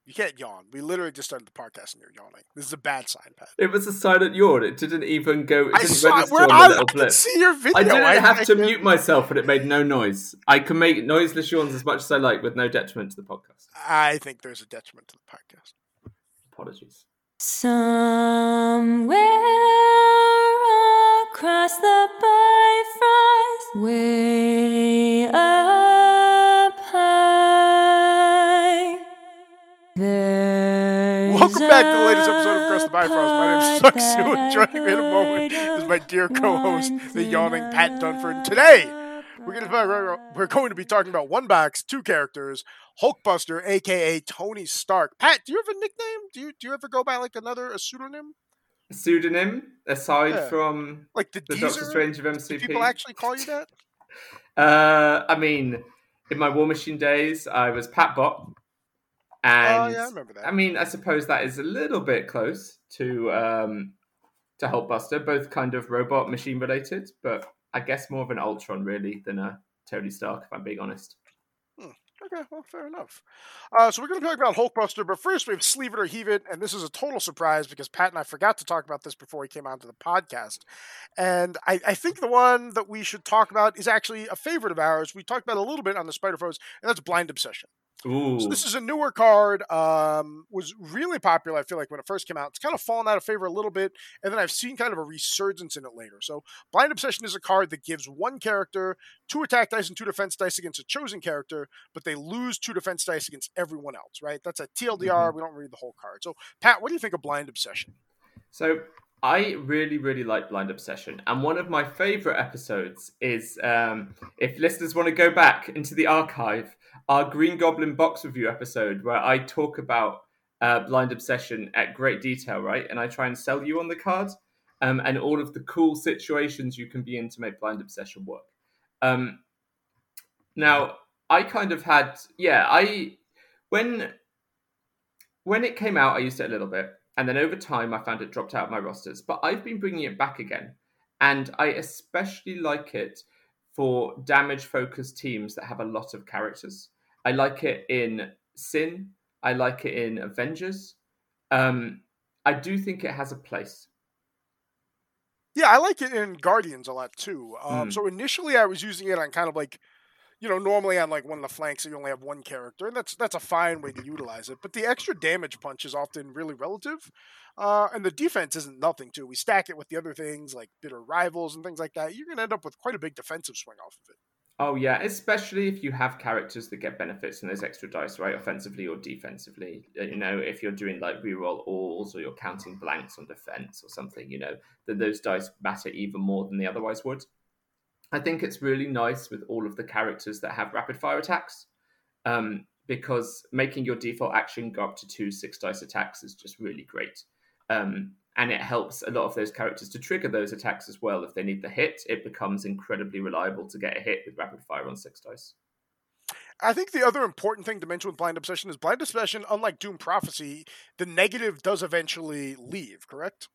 You can't yawn. We literally just started the podcast and you're yawning. This is a bad sign, Pat. It was a silent yawn. It didn't even go. It didn't saw register on the little I blip. can see your video. I didn't have to mute myself, and it made no noise. I can make noiseless yawns as much as I like, with no detriment to the podcast. I think there's a detriment to the podcast. Apologies. Somewhere across the Bifrost, way up high, welcome back to the latest episode of Across the Bifrost. My name is Suxu, and joining me in a moment is my dear co-host, the yawning Pat Dunford. And today, we're going to be talking about one box, two characters, Hulkbuster, aka Tony Stark. Pat, do you have a nickname? Do you ever go by like a pseudonym? A pseudonym aside from like the Doctor Strange of MCP. Do people actually call you that? I mean, in my War Machine days, I was Pat Bot. And yeah, I remember that. I mean, I suppose that is a little bit close to Hulkbuster, both kind of robot machine related, but I guess more of an Ultron really than a Tony Stark, if I'm being honest. Okay, well, fair enough. So we're going to talk about Hulkbuster, but first we have Sleeve It or Heave It, and this is a total surprise because Pat and I forgot to talk about this before he came onto the podcast. And I think the one that we should talk about is actually a favorite of ours. We talked about it a little bit on the Spider Foes, and that's Blind Obsession. Ooh. So this is a newer card, was really popular, I feel like, when it first came out. It's kind of fallen out of favor a little bit, and then I've seen kind of a resurgence in it later. So Blind Obsession is a card that gives one character 2 attack dice and 2 defense dice against a chosen character, but they lose 2 defense dice against everyone else, right? That's a TLDR. Mm-hmm. We don't read the whole card. So, Pat, what do you think of Blind Obsession? So I really, really like Blind Obsession. And one of my favorite episodes is, if listeners want to go back into the archive, our Green Goblin box review episode where I talk about Blind Obsession at great detail, right? And I try and sell you on the card and all of the cool situations you can be in to make Blind Obsession work. Now, I kind of had, when it came out, I used it a little bit. And then over time, I found it dropped out of my rosters. But I've been bringing it back again. And I especially like it for damage-focused teams that have a lot of characters. I like it in Sin. I like it in Avengers. I do think it has a place. Yeah, I like it in Guardians a lot too. So initially I was using it on kind of like, normally on like one of the flanks you only have one character, and that's a fine way to utilize it. But the extra damage punch is often really relative, and the defense isn't nothing too. We stack it with the other things like Bitter Rivals and things like that. You're going to end up with quite a big defensive swing off of it. Oh yeah, especially if you have characters that get benefits from those extra dice, right? Offensively or defensively. If you're doing like reroll alls or you're counting blanks on defense or something, then those dice matter even more than they otherwise would. I think it's really nice with all of the characters that have rapid fire attacks, because making your default action go up to 2 6-dice attacks is just really great. And it helps a lot of those characters to trigger those attacks as well. If they need the hit, it becomes incredibly reliable to get a hit with rapid fire on 6 dice. I think the other important thing to mention with Blind Obsession is Blind Obsession, unlike Doom Prophecy, the negative does eventually leave, correct?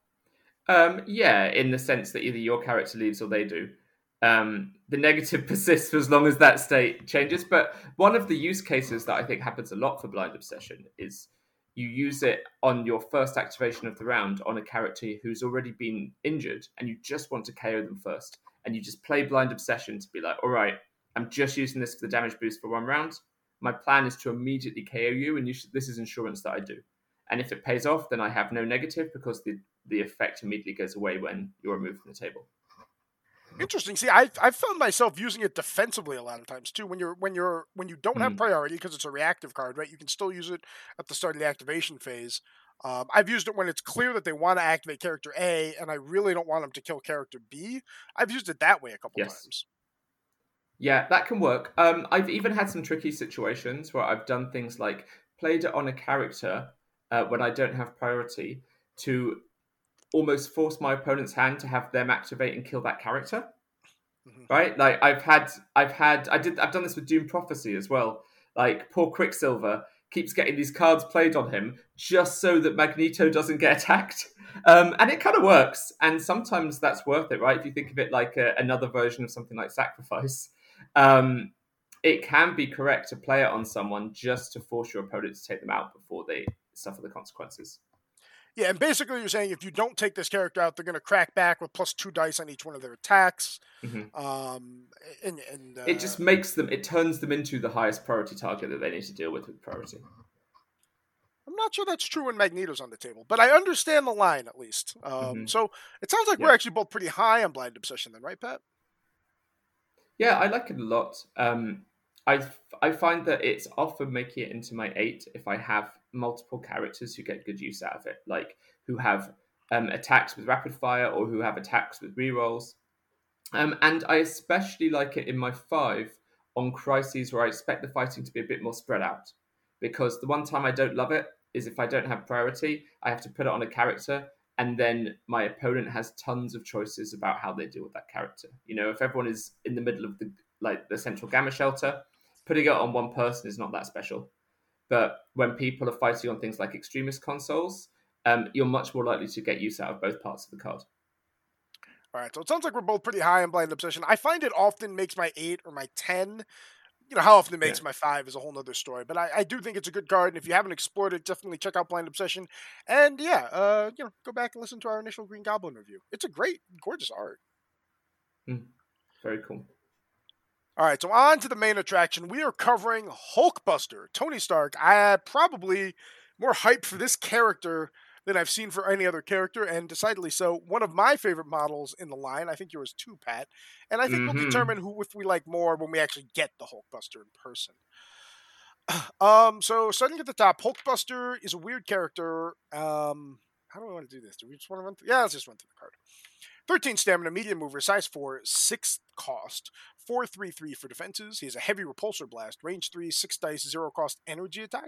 Yeah, in the sense that either your character leaves or they do. The negative persists for as long as that state changes. But one of the use cases that I think happens a lot for Blind Obsession is you use it on your first activation of the round on a character who's already been injured and you just want to KO them first. And you just play Blind Obsession to be like, all right, I'm just using this for the damage boost for one round. My plan is to immediately KO you, and this is insurance that I do. And if it pays off, then I have no negative because the effect immediately goes away when you're removed from the table. Interesting. See, I've found myself using it defensively a lot of times too. When you don't have priority because it's a reactive card, right? You can still use it at the start of the activation phase. I've used it when it's clear that they want to activate character A, and I really don't want them to kill character B. I've used it that way a couple times. Yeah, that can work. I've even had some tricky situations where I've done things like played it on a character when I don't have priority to almost force my opponent's hand to have them activate and kill that character. Mm-hmm. Right? Like I've done this with Doom Prophecy as well. Like poor Quicksilver keeps getting these cards played on him just so that Magneto doesn't get attacked. And it kind of works. And sometimes that's worth it, right? If you think of it like another version of something like Sacrifice. it can be correct to play it on someone just to force your opponent to take them out before they suffer the consequences. Yeah, and basically you're saying if you don't take this character out, they're going to crack back with +2 dice on each one of their attacks. It just makes them, it turns them into the highest priority target that they need to deal with priority. I'm not sure that's true when Magneto's on the table, but I understand the line at least. So it sounds like we're actually both pretty high on Blind Obsession then, right, Pat? Yeah, I like it a lot. I find that it's often making it into my 8 if I have multiple characters who get good use out of it, like who have attacks with rapid fire or who have attacks with rerolls. And I especially like it in my 5 on crises where I expect the fighting to be a bit more spread out. Because the one time I don't love it is if I don't have priority, I have to put it on a character, and then my opponent has tons of choices about how they deal with that character. You know, if everyone is in the middle of the central gamma shelter, putting it on one person is not that special. But when people are fighting on things like extremist consoles, you're much more likely to get use out of both parts of the card. All right, so it sounds like we're both pretty high on Blind Obsession. I find it often makes my 8 or my 10. You know, how often it makes my 5 is a whole nother story. But I do think it's a good card, and if you haven't explored it, definitely check out Blind Obsession. And go back and listen to our initial Green Goblin review. It's a great, gorgeous art. Very cool. All right, so on to the main attraction. We are covering Hulkbuster, Tony Stark. I had probably more hype for this character than I've seen for any other character, and decidedly so. One of my favorite models in the line. I think yours too, Pat. And I think we'll determine if we like more when we actually get the Hulkbuster in person. So starting at the top, Hulkbuster is a weird character. How do I want to do this? Do we just want to run through? Yeah, let's just run through the card. 13 stamina, medium mover, size 4, 6 cost, 4/3/3 for defenses. He has a heavy repulsor blast, range 3, 6 dice, 0 cost energy attack.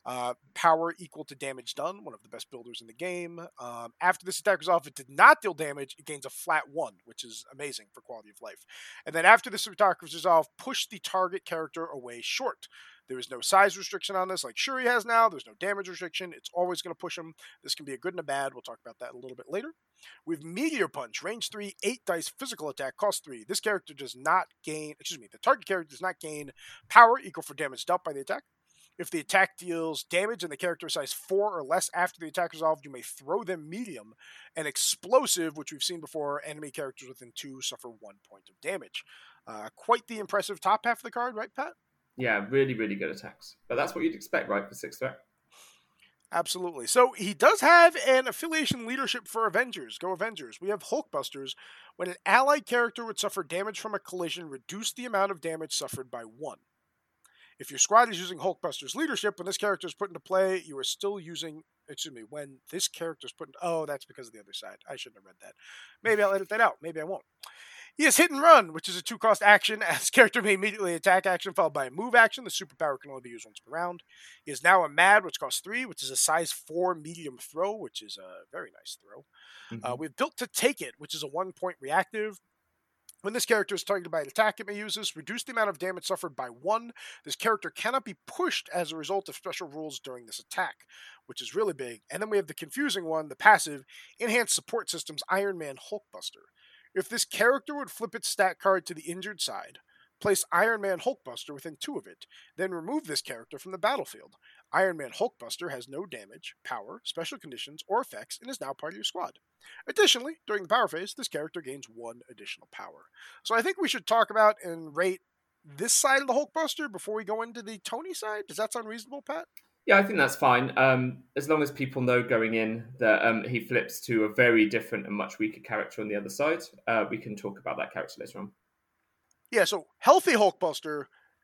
Power equal to damage done, one of the best builders in the game. After this attack is off, it did not deal damage. It gains a flat 1, which is amazing for quality of life. And then after this attack is off, push the target character away short. There is no size restriction on this like Shuri has now. There's no damage restriction. It's always going to push him. This can be a good and a bad. We'll talk about that a little bit later. We have Meteor Punch, range 3, 8 dice, physical attack, cost 3. This character does not gain, the target character does not gain power equal for damage dealt by the attack. If the attack deals damage and the character is size 4 or less after the attack is resolved, you may throw them medium. And explosive, which we've seen before, enemy characters within 2 suffer 1 point of damage. Quite the impressive top half of the card, right, Pat? Yeah, really, really good attacks. But that's what you'd expect, right, for 6th threat? Absolutely. So he does have an affiliation leadership for Avengers. Go Avengers. We have Hulkbusters. When an allied character would suffer damage from a collision, reduce the amount of damage suffered by 1. If your squad is using Hulkbuster's leadership, when this character is put into play, you are still using, when this character is put into, oh, that's because of the other side. I shouldn't have read that. Maybe I'll edit that out. Maybe I won't. He has Hit and Run, which is a 2-cost action. As character may immediately attack action followed by a move action. The superpower can only be used once per round. He is now a Mad, which costs 3, which is a size 4 medium throw, which is a very nice throw. We've Built to Take It, which is a 1-point reactive. When this character is targeted by an attack, it may use this. Reduce the amount of damage suffered by 1. This character cannot be pushed as a result of special rules during this attack, which is really big. And then we have the confusing one, the passive, Enhanced Support Systems Iron Man Hulkbuster. If this character would flip its stat card to the injured side, place Iron Man Hulkbuster within 2 of it, then remove this character from the battlefield. Iron Man Hulkbuster has no damage, power, special conditions, or effects, and is now part of your squad. Additionally, during the power phase, this character gains 1 additional power. So I think we should talk about and rate this side of the Hulkbuster before we go into the Tony side. Does that sound reasonable, Pat? Yeah, I think that's fine. As long as people know going in that he flips to a very different and much weaker character on the other side, we can talk about that character later on. Yeah, so healthy Hulkbuster,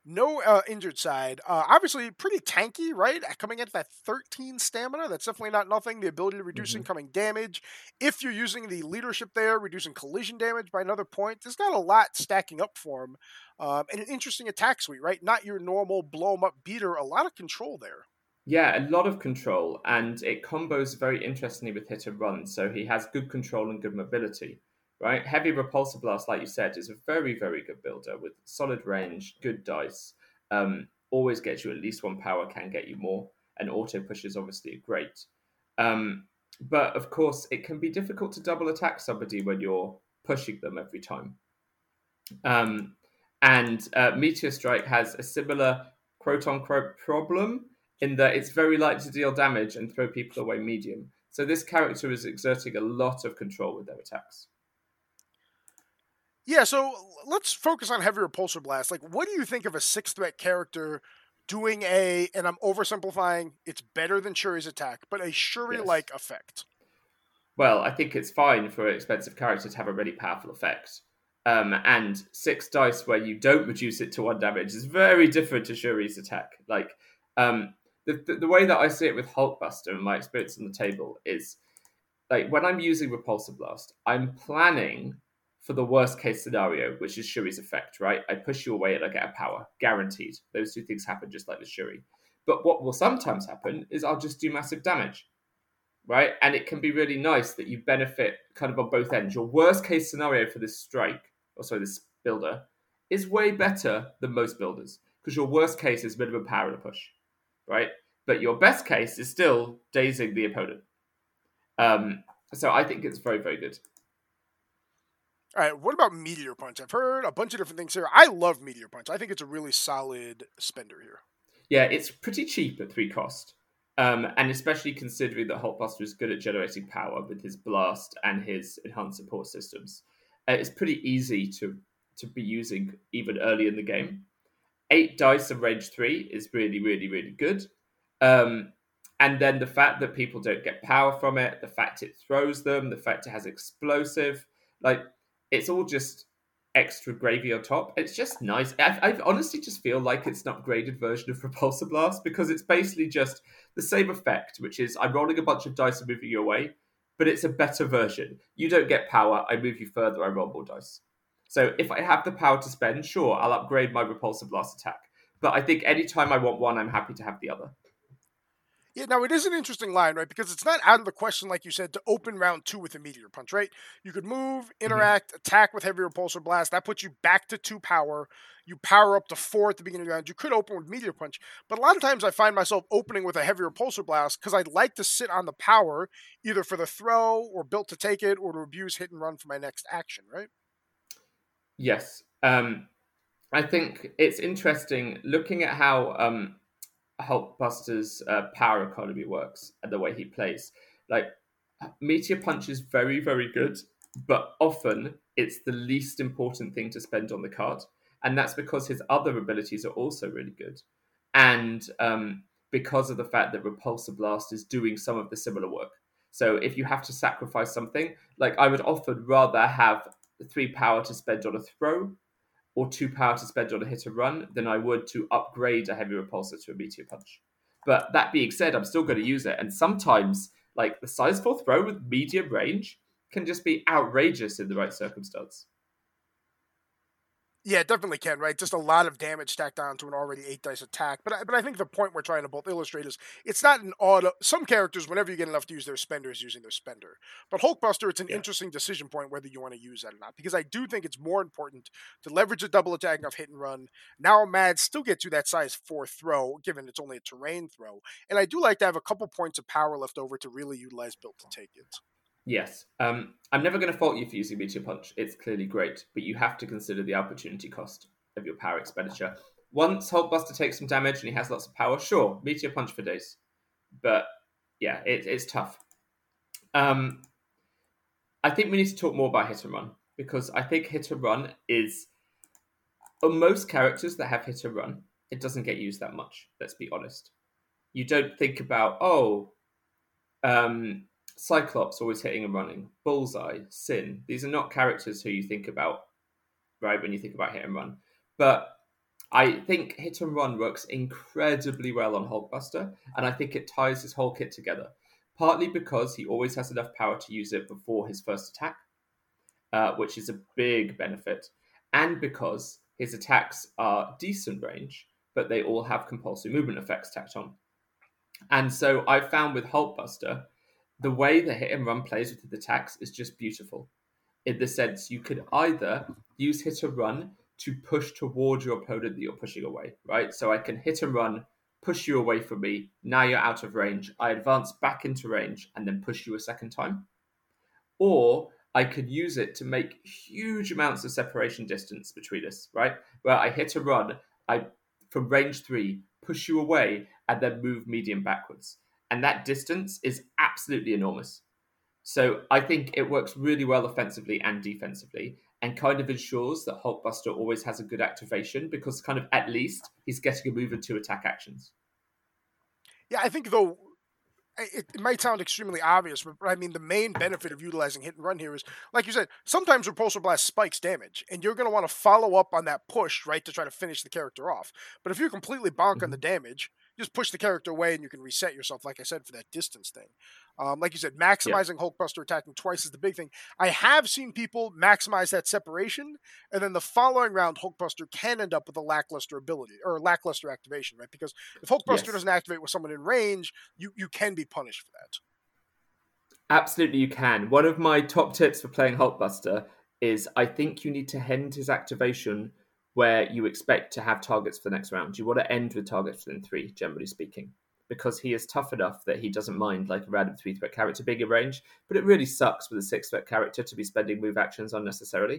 no injured side. Obviously, pretty tanky, right? Coming at that 13 stamina, that's definitely not nothing. The ability to reduce incoming damage. If you're using the leadership there, reducing collision damage by another point, there's not a lot stacking up for him. And an interesting attack suite, right? Not your normal blow-em-up beater. A lot of control there. Yeah, a lot of control, and it combos very interestingly with Hit and Run, so he has good control and good mobility, right? Heavy Repulsor Blast, like you said, is a very, very good builder with solid range, good dice, always gets you at least 1 power, can get you more, and auto push is obviously great. But of course, it can be difficult to double attack somebody when you're pushing them every time. And Meteor Strike has a similar quote-unquote problem in that it's very likely to deal damage and throw people away medium. So this character is exerting a lot of control with their attacks. Yeah, so let's focus on Heavy Repulsor Blast. Like, what do you think of a 6-threat character doing and I'm oversimplifying, it's better than Shuri's attack, but a Shuri-like effect? Well, I think it's fine for an expensive character to have a really powerful effect. And 6 dice where you don't reduce it to 1 damage is very different to Shuri's attack. Like, the way that I see it with Hulkbuster and my experience on the table is, like, when I'm using Repulsor Blast, I'm planning for the worst case scenario, which is Shuri's effect, right? I push you away and I get a power, guaranteed. Those 2 things happen just like with Shuri. But what will sometimes happen is I'll just do massive damage, right? And it can be really nice that you benefit kind of on both ends. Your worst case scenario for this this builder, is way better than most builders, because your worst case is minimum power and a push, right? But your best case is still dazing the opponent. So I think it's very, very good. All right, what about Meteor Punch? I've heard a bunch of different things here. I love Meteor Punch. I think it's a really solid spender here. Yeah, it's pretty cheap at 3 cost. And especially considering that Hulkbuster is good at generating power with his blast and his enhanced support systems. It's pretty easy to be using even early in the game. 8 dice and range 3 is really, really, really good. And then the fact that people don't get power from it, the fact it throws them, the fact it has explosive, like, it's all just extra gravy on top. It's just nice. I honestly just feel like it's an upgraded version of Repulsor Blast, because it's basically just the same effect, which is I'm rolling a bunch of dice and moving you away, but it's a better version. You don't get power, I move you further, I roll more dice. So if I have the power to spend, sure, I'll upgrade my Repulsor Blast attack. But I think anytime I want one, I'm happy to have the other. Yeah, now it is an interesting line, right? Because it's not out of the question, like you said, to open round 2 with a Meteor Punch, right? You could move, interact, attack with Heavy Repulsor Blast. That puts you back to 2 power. You power up to 4 at the beginning of the round. You could open with Meteor Punch. But a lot of times I find myself opening with a Heavy Repulsor Blast because I'd like to sit on the power, either for the throw or built to take it or to abuse hit and run for my next action, right? Yes. I think it's interesting looking at how Hulkbuster's power economy works and the way he plays. Like, Meteor Punch is very, very good, but often it's the least important thing to spend on the card. And that's because his other abilities are also really good. And because of the fact that Repulsor Blast is doing some of the similar work. So if you have to sacrifice something, like, I would often rather have 3 power to spend on a throw or 2 power to spend on a hit and run than I would to upgrade a Heavy Repulsor to a Meteor Punch. But that being said, I'm still going to use it. And sometimes, like, the size 4 throw with medium range can just be outrageous in the right circumstance. Yeah, it definitely can, right? Just a lot of damage stacked onto an already 8 dice attack. But I think the point we're trying to both illustrate is it's not an auto. Some characters, whenever you get enough to use their spender, is using their spender. But Hulkbuster, it's an interesting decision point whether you want to use that or not. Because I do think it's more important to leverage a double attack of hit and run. Now Mad still gets you that size 4 throw, given it's only a terrain throw. And I do like to have a couple points of power left over to really utilize built to take it. Yes. I'm never going to fault you for using Meteor Punch. It's clearly great, but you have to consider the opportunity cost of your power expenditure. Once Hulkbuster takes some damage and he has lots of power, sure, Meteor Punch for days. But yeah, it's tough. I think we need to talk more about hit and run, because I think hit and run is, on most characters that have hit and run, it doesn't get used that much, let's be honest. You don't think about, Cyclops always hitting and running, Bullseye, Sin. These are not characters who you think about, right, when you think about hit and run. But I think hit and run works incredibly well on Hulkbuster, and I think it ties his whole kit together. Partly because he always has enough power to use it before his first attack, which is a big benefit, and because his attacks are decent range, but they all have compulsory movement effects tacked on. And so I found with Hulkbuster, the way the hit and run plays with the attacks is just beautiful. In the sense, you could either use hit and run to push toward your opponent that you're pushing away, right? So I can hit and run, push you away from me. Now you're out of range. I advance back into range and then push you a second time. Or I could use it to make huge amounts of separation distance between us, right? Where I hit a run, I from range 3, push you away, and then move medium backwards. And that distance is absolutely enormous. So I think it works really well offensively and defensively, and kind of ensures that Hulkbuster always has a good activation because kind of at least he's getting a move and 2 attack actions. Yeah, I think though it might sound extremely obvious, but I mean the main benefit of utilizing hit and run here is, like you said, sometimes Repulsor Blast spikes damage, and you're going to want to follow up on that push, right, to try to finish the character off. But if you completely bonk on the damage, you just push the character away and you can reset yourself, like I said, for that distance thing. Like you said, maximizing Hulkbuster attacking twice is the big thing. I have seen people maximize that separation, and then the following round, Hulkbuster can end up with a lackluster ability or lackluster activation, right? Because if Hulkbuster doesn't activate with someone in range, you can be punished for that. Absolutely, you can. One of my top tips for playing Hulkbuster is I think you need to end his activation where you expect to have targets for the next round. You want to end with targets within 3, generally speaking, because he is tough enough that he doesn't mind like a random 3-threat character being in range, but it really sucks with a 6-threat character to be spending move actions unnecessarily.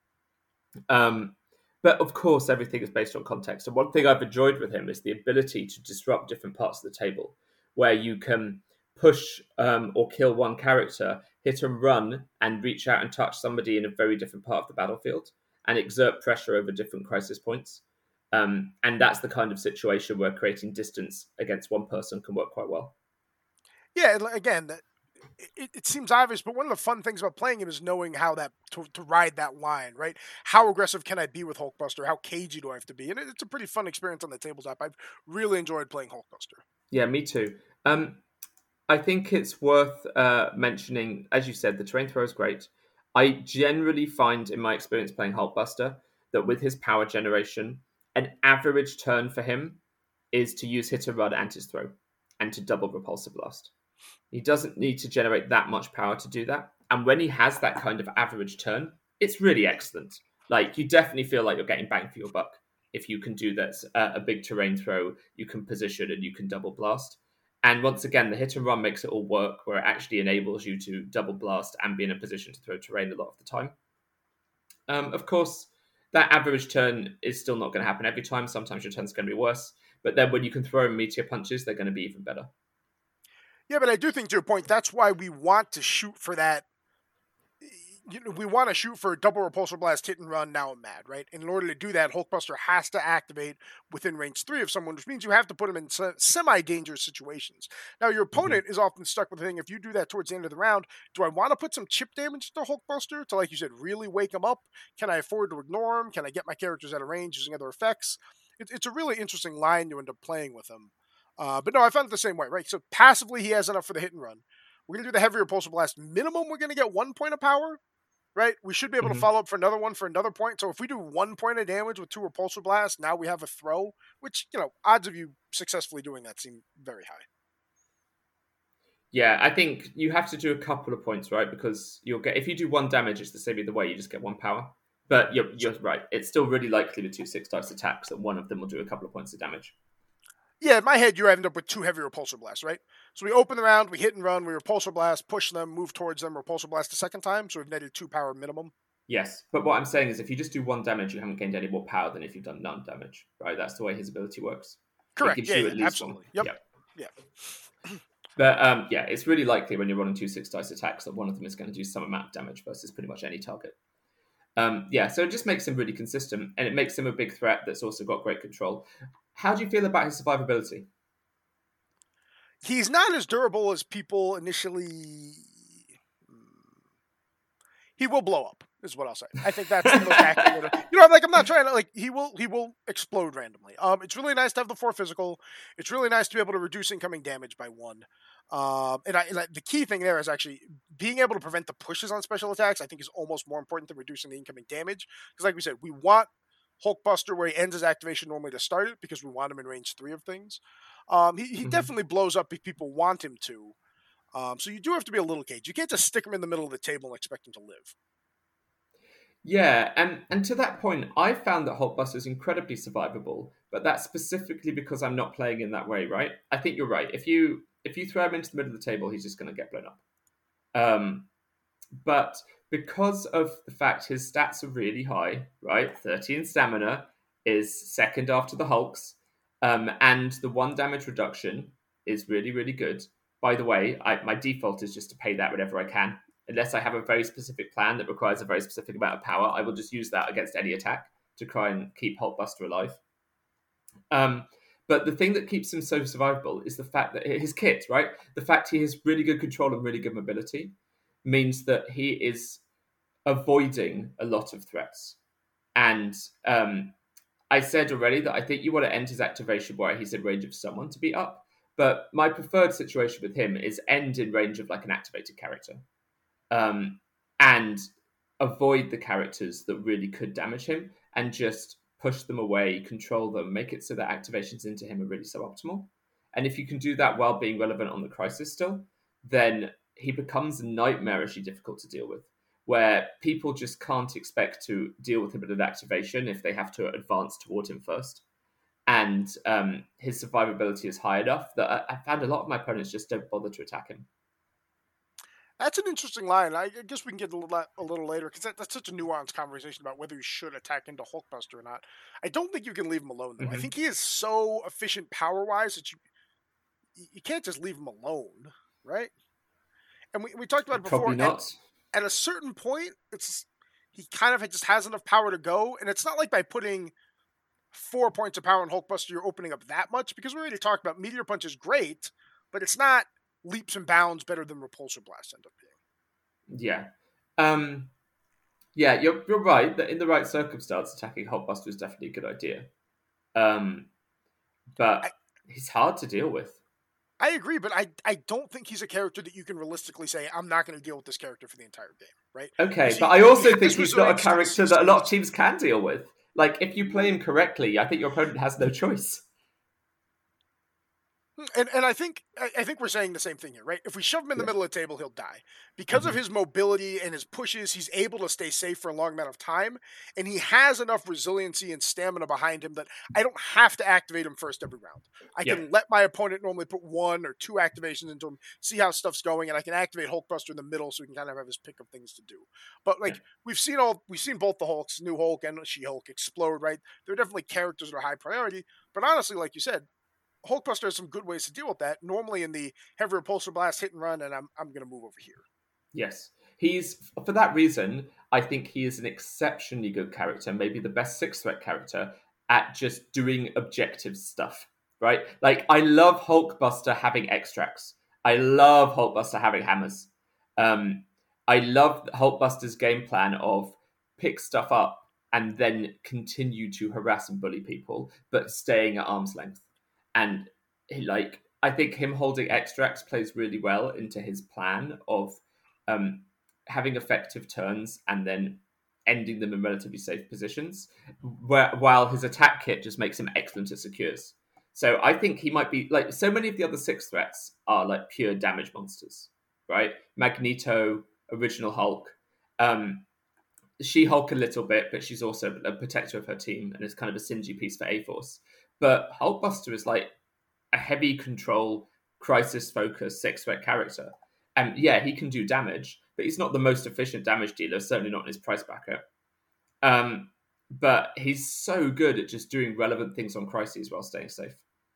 But of course, everything is based on context. And one thing I've enjoyed with him is the ability to disrupt different parts of the table, where you can push or kill one character, hit and run, and reach out and touch somebody in a very different part of the battlefield, and exert pressure over different crisis points. And that's the kind of situation where creating distance against one person can work quite well. Yeah, again, it seems obvious, but one of the fun things about playing him is knowing how to ride that line, right? How aggressive can I be with Hulkbuster? How cagey do I have to be? And it's a pretty fun experience on the tabletop. I've really enjoyed playing Hulkbuster. Yeah, me too. I think it's worth mentioning, as you said, the terrain throw is great. I generally find, in my experience playing Hulkbuster, that with his power generation, an average turn for him is to use hit and run and his throw, and to double Repulsor Blast. He doesn't need to generate that much power to do that. And when he has that kind of average turn, it's really excellent. Like, you definitely feel like you're getting bang for your buck. If you can do that, a big terrain throw, you can position and you can double blast. And once again, the hit and run makes it all work, where it actually enables you to double blast and be in a position to throw terrain a lot of the time. Of course, that average turn is still not going to happen every time. Sometimes your turn's going to be worse. But then when you can throw in meteor punches, they're going to be even better. Yeah, but I do think, to your point, that's why we want to shoot for that. We want to shoot for double Repulsor Blast, hit and run, now I'm mad, right? And in order to do that, Hulkbuster has to activate within range 3 of someone, which means you have to put him in semi-dangerous situations. Now, your opponent is often stuck with the thing, if you do that towards the end of the round, do I want to put some chip damage to Hulkbuster to, like you said, really wake him up? Can I afford to ignore him? Can I get my characters out of range using other effects? It's a really interesting line you end up playing with him. But no, I found it the same way, right? So passively, he has enough for the hit and run. We're going to do the heavier Repulsor Blast. Minimum, we're going to get 1 point of power, right? We should be able to follow up for another one for another point. So if we do 1 point of damage with 2 Repulsor Blasts, now we have a throw, which, odds of you successfully doing that seem very high. Yeah, I think you have to do a couple of points, right? Because you'll get, if you do 1 damage, it's the same either way, you just get 1 power. But you're right. It's still really likely with 2 6-dice attacks that one of them will do a couple of points of damage. Yeah, in my head, you end up with 2 heavy Repulsor Blasts, right? So we open the round, we hit and run, we Repulsor Blast, push them, move towards them, Repulsor Blast a second time, so we've netted 2 power minimum. Yes, but what I'm saying is if you just do 1 damage, you haven't gained any more power than if you've done none damage, right? That's the way his ability works. Correct, it gives you at least absolutely. 1. Yep. But it's really likely when you're running 2 6-dice attacks that one of them is going to do some amount of damage versus pretty much any target. So it just makes him really consistent, and it makes him a big threat that's also got great control. How do you feel about his survivability? He's not as durable as people initially. He will blow up, is what I'll say. I think that's the most accurate. I'm not trying to he will explode randomly. It's really nice to have the 4 physical. It's really nice to be able to reduce incoming damage by 1. The key thing there is actually being able to prevent the pushes on special attacks. I think is almost more important than reducing the incoming damage, because, like we said, we want Hulkbuster where he ends his activation normally to start it, because we want him in range 3 of things. He definitely blows up if people want him to. So you do have to be a little cagey. You can't just stick him in the middle of the table and expect him to live. Yeah, and to that point, I found that Hulkbuster is incredibly survivable, but that's specifically because I'm not playing in that way, right? I think you're right. If you throw him into the middle of the table, he's just going to get blown up. But because of the fact his stats are really high, right? 13 stamina is second after the Hulks, and the 1 damage reduction is really, really good. By the way, my default is just to pay that whenever I can. Unless I have a very specific plan that requires a very specific amount of power, I will just use that against any attack to try and keep Hulkbuster alive. But the thing that keeps him so survivable is the fact that his kit, right? The fact he has really good control and really good mobility means that he is avoiding a lot of threats. And I said already that I think you want to end his activation where he's in range of someone to beat up. But my preferred situation with him is end in range of like an activated character. And avoid the characters that really could damage him and just push them away, control them, make it so that activations into him are really suboptimal. And if you can do that while being relevant on the Crisis still, then he becomes nightmarishly difficult to deal with, where people just can't expect to deal with him at an activation if they have to advance toward him first. And his survivability is high enough that I found a lot of my opponents just don't bother to attack him. That's an interesting line. I guess we can get a little later, because that's such a nuanced conversation about whether you should attack into Hulkbuster or not. I don't think you can leave him alone, though. Mm-hmm. I think he is so efficient power-wise that you can't just leave him alone, right? And we talked about it before. Probably not. At a certain point, he kind of just has enough power to go, and it's not like by putting 4 points of power in Hulkbuster you're opening up that much, because we already talked about Meteor Punch is great, but it's not leaps and bounds better than Repulsor Blast end up being. Yeah. Yeah, you're right that in the right circumstance, attacking Hulkbuster is definitely a good idea. But he's hard to deal with. I agree, but I don't think he's a character that you can realistically say, I'm not going to deal with this character for the entire game, right? Okay, but I also think he's not a character that a lot of teams can deal with. Like, if you play him correctly, I think your opponent has no choice. And I think we're saying the same thing here, right? If we shove him in the middle of the table, he'll die. Because of his mobility and his pushes, he's able to stay safe for a long amount of time, and he has enough resiliency and stamina behind him that I don't have to activate him first every round. I can let my opponent normally put 1 or 2 activations into him, see how stuff's going, and I can activate Hulkbuster in the middle so we can kind of have his pick of things to do. But we've seen both the Hulks, New Hulk and She-Hulk, explode, right? They're definitely characters that are high priority, but honestly, like you said, Hulkbuster has some good ways to deal with that. Normally in the heavy Repulsor Blast, hit and run, and I'm going to move over here. Yes. For that reason, I think he is an exceptionally good character, maybe the best 6-threat character at just doing objective stuff, right? Like, I love Hulkbuster having extracts. I love Hulkbuster having hammers. I love Hulkbuster's game plan of pick stuff up and then continue to harass and bully people, but staying at arm's length. And I think him holding extracts plays really well into his plan of having effective turns and then ending them in relatively safe positions, while his attack kit just makes him excellent at secures. So I think he might be, like, so many of the other 6 threats are like pure damage monsters, right? Magneto, Original Hulk, She-Hulk a little bit, but she's also a protector of her team and is kind of a synergy piece for A-Force. But Hulkbuster is like a heavy control, crisis-focused 6-threat character. And yeah, he can do damage, but he's not the most efficient damage dealer, certainly not in his price bracket. But he's so good at just doing relevant things on crises while staying safe.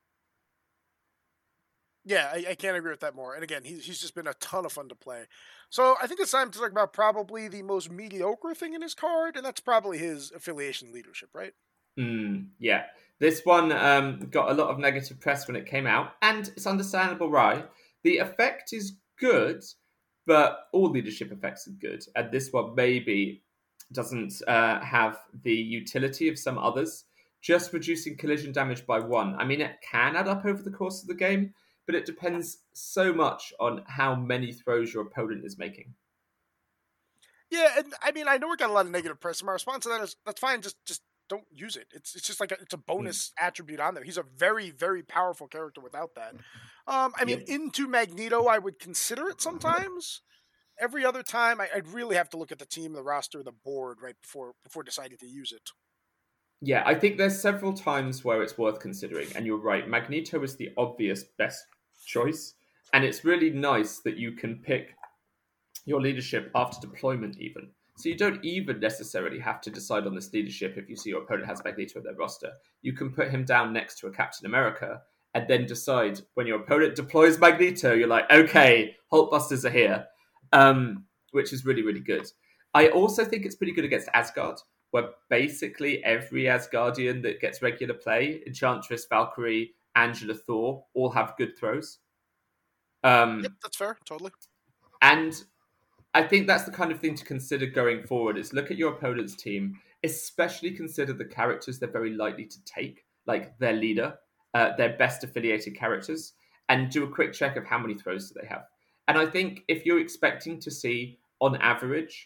Yeah, I can't agree with that more. And again, he's just been a ton of fun to play. So I think it's time to talk about probably the most mediocre thing in his card, and that's probably his affiliation leadership, right? Yeah. This one got a lot of negative press when it came out, and it's understandable, right? The effect is good, but all leadership effects are good. And this one maybe doesn't have the utility of some others. Just reducing collision damage by 1. I mean, it can add up over the course of the game, but it depends so much on how many throws your opponent is making. Yeah, and I mean, I know we got a lot of negative press, and my response to that is, that's fine, just don't use it. It's just like it's a bonus attribute on there. He's a very, very powerful character without that. I mean, into Magneto, I would consider it sometimes. Every other time, I'd really have to look at the team, the roster, the board, right, before deciding to use it. Yeah, I think there's several times where it's worth considering, and you're right. Magneto is the obvious best choice, and it's really nice that you can pick your leadership after deployment even. So you don't even necessarily have to decide on this leadership if you see your opponent has Magneto in their roster. You can put him down next to a Captain America and then decide when your opponent deploys Magneto, you're like, okay, Hulkbusters are here, which is really, really good. I also think it's pretty good against Asgard, where basically every Asgardian that gets regular play, Enchantress, Valkyrie, Angela, Thor, all have good throws. Yep, that's fair, totally. And I think that's the kind of thing to consider going forward, is look at your opponent's team, especially consider the characters they're very likely to take, like their leader, their best affiliated characters, and do a quick check of how many throws do they have. And I think if you're expecting to see, on average,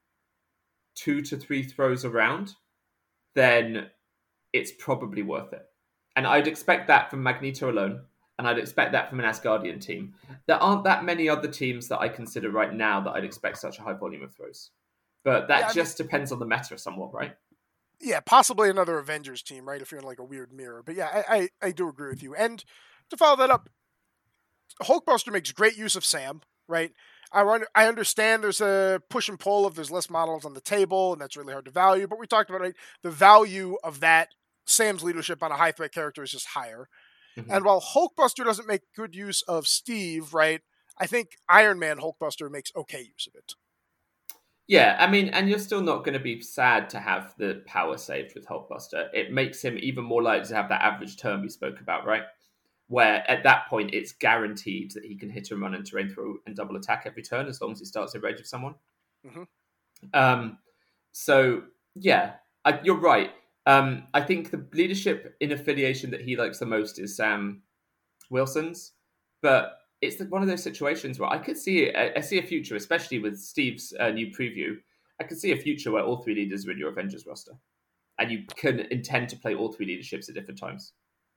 2 to 3 throws around, then it's probably worth it. And I'd expect that from Magneto alone, and I'd expect that from an Asgardian team. There aren't that many other teams that I consider right now that I'd expect such a high volume of throws. But that depends on the meta somewhat, right? Yeah, possibly another Avengers team, right? If you're in like a weird mirror. But yeah, I do agree with you. And to follow that up, Hulkbuster makes great use of Sam, right? I understand there's a push and pull if there's less models on the table, and that's really hard to value. But we talked about, right, the value of that Sam's leadership on a high threat character is just higher. Mm-hmm. And while Hulkbuster doesn't make good use of Steve, right, I think Iron Man Hulkbuster makes okay use of it. Yeah, I mean, and you're still not going to be sad to have the power saved with Hulkbuster. It makes him even more likely to have that average turn we spoke about, right? Where at that point it's guaranteed that he can hit and run and terrain through and double attack every turn as long as he starts in range of someone. Mm-hmm. So, yeah, you're right. I think the leadership in affiliation that he likes the most is Sam Wilson's, but it's one of those situations where I see a future, especially with Steve's new preview. I could see a future where all 3 leaders are in your Avengers roster, and you can intend to play all 3 leaderships at different times.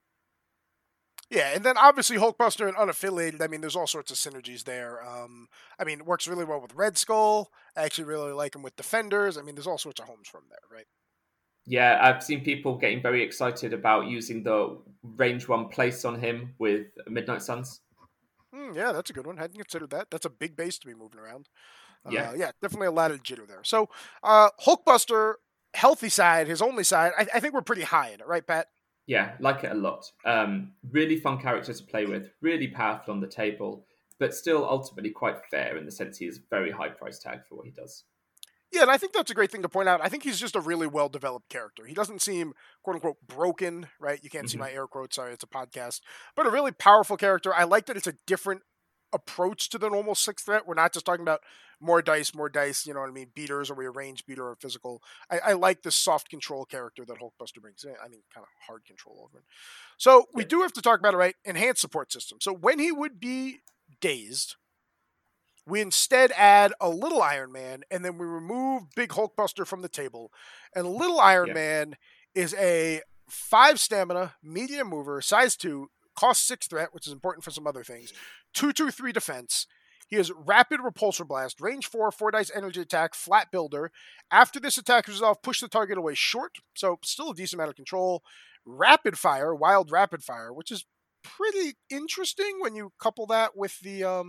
Yeah, and then obviously Hulkbuster and unaffiliated, I mean, there's all sorts of synergies there. I mean, it works really well with Red Skull. I actually really like him with Defenders. I mean, there's all sorts of homes from there, right? Yeah, I've seen people getting very excited about using the range 1 place on him with Midnight Suns. Yeah, that's a good one. Hadn't considered that. That's a big base to be moving around. Yeah, definitely a lot of jitter there. So, Hulkbuster, healthy side, his only side, I think we're pretty high in it, right, Pat? Yeah, like it a lot. Really fun character to play with, really powerful on the table, but still ultimately quite fair in the sense he is a very high price tag for what he does. Yeah, and I think that's a great thing to point out. I think he's just a really well-developed character. He doesn't seem, quote-unquote, broken, right? You can't see my air quotes. Sorry, it's a podcast. But a really powerful character. I like that it's a different approach to the normal 6th threat. We're not just talking about more dice, you know what I mean? Beaters, or we range beater or physical. I like this soft control character that Hulkbuster brings in. I mean, kind of hard control over it. So we do have to talk about it, right? Enhanced support system. So when he would be dazed, we instead add a little Iron Man, and then we remove Big Hulkbuster from the table. And Little Iron Man is a 5 stamina, medium mover, size 2, cost 6 threat, which is important for some other things, 2/2/3 defense. He has rapid repulsor blast, range 4, 4 dice energy attack, flat builder. After this attack is resolved, push the target away short, so still a decent amount of control. Rapid fire, wild rapid fire, which is pretty interesting when you couple that with the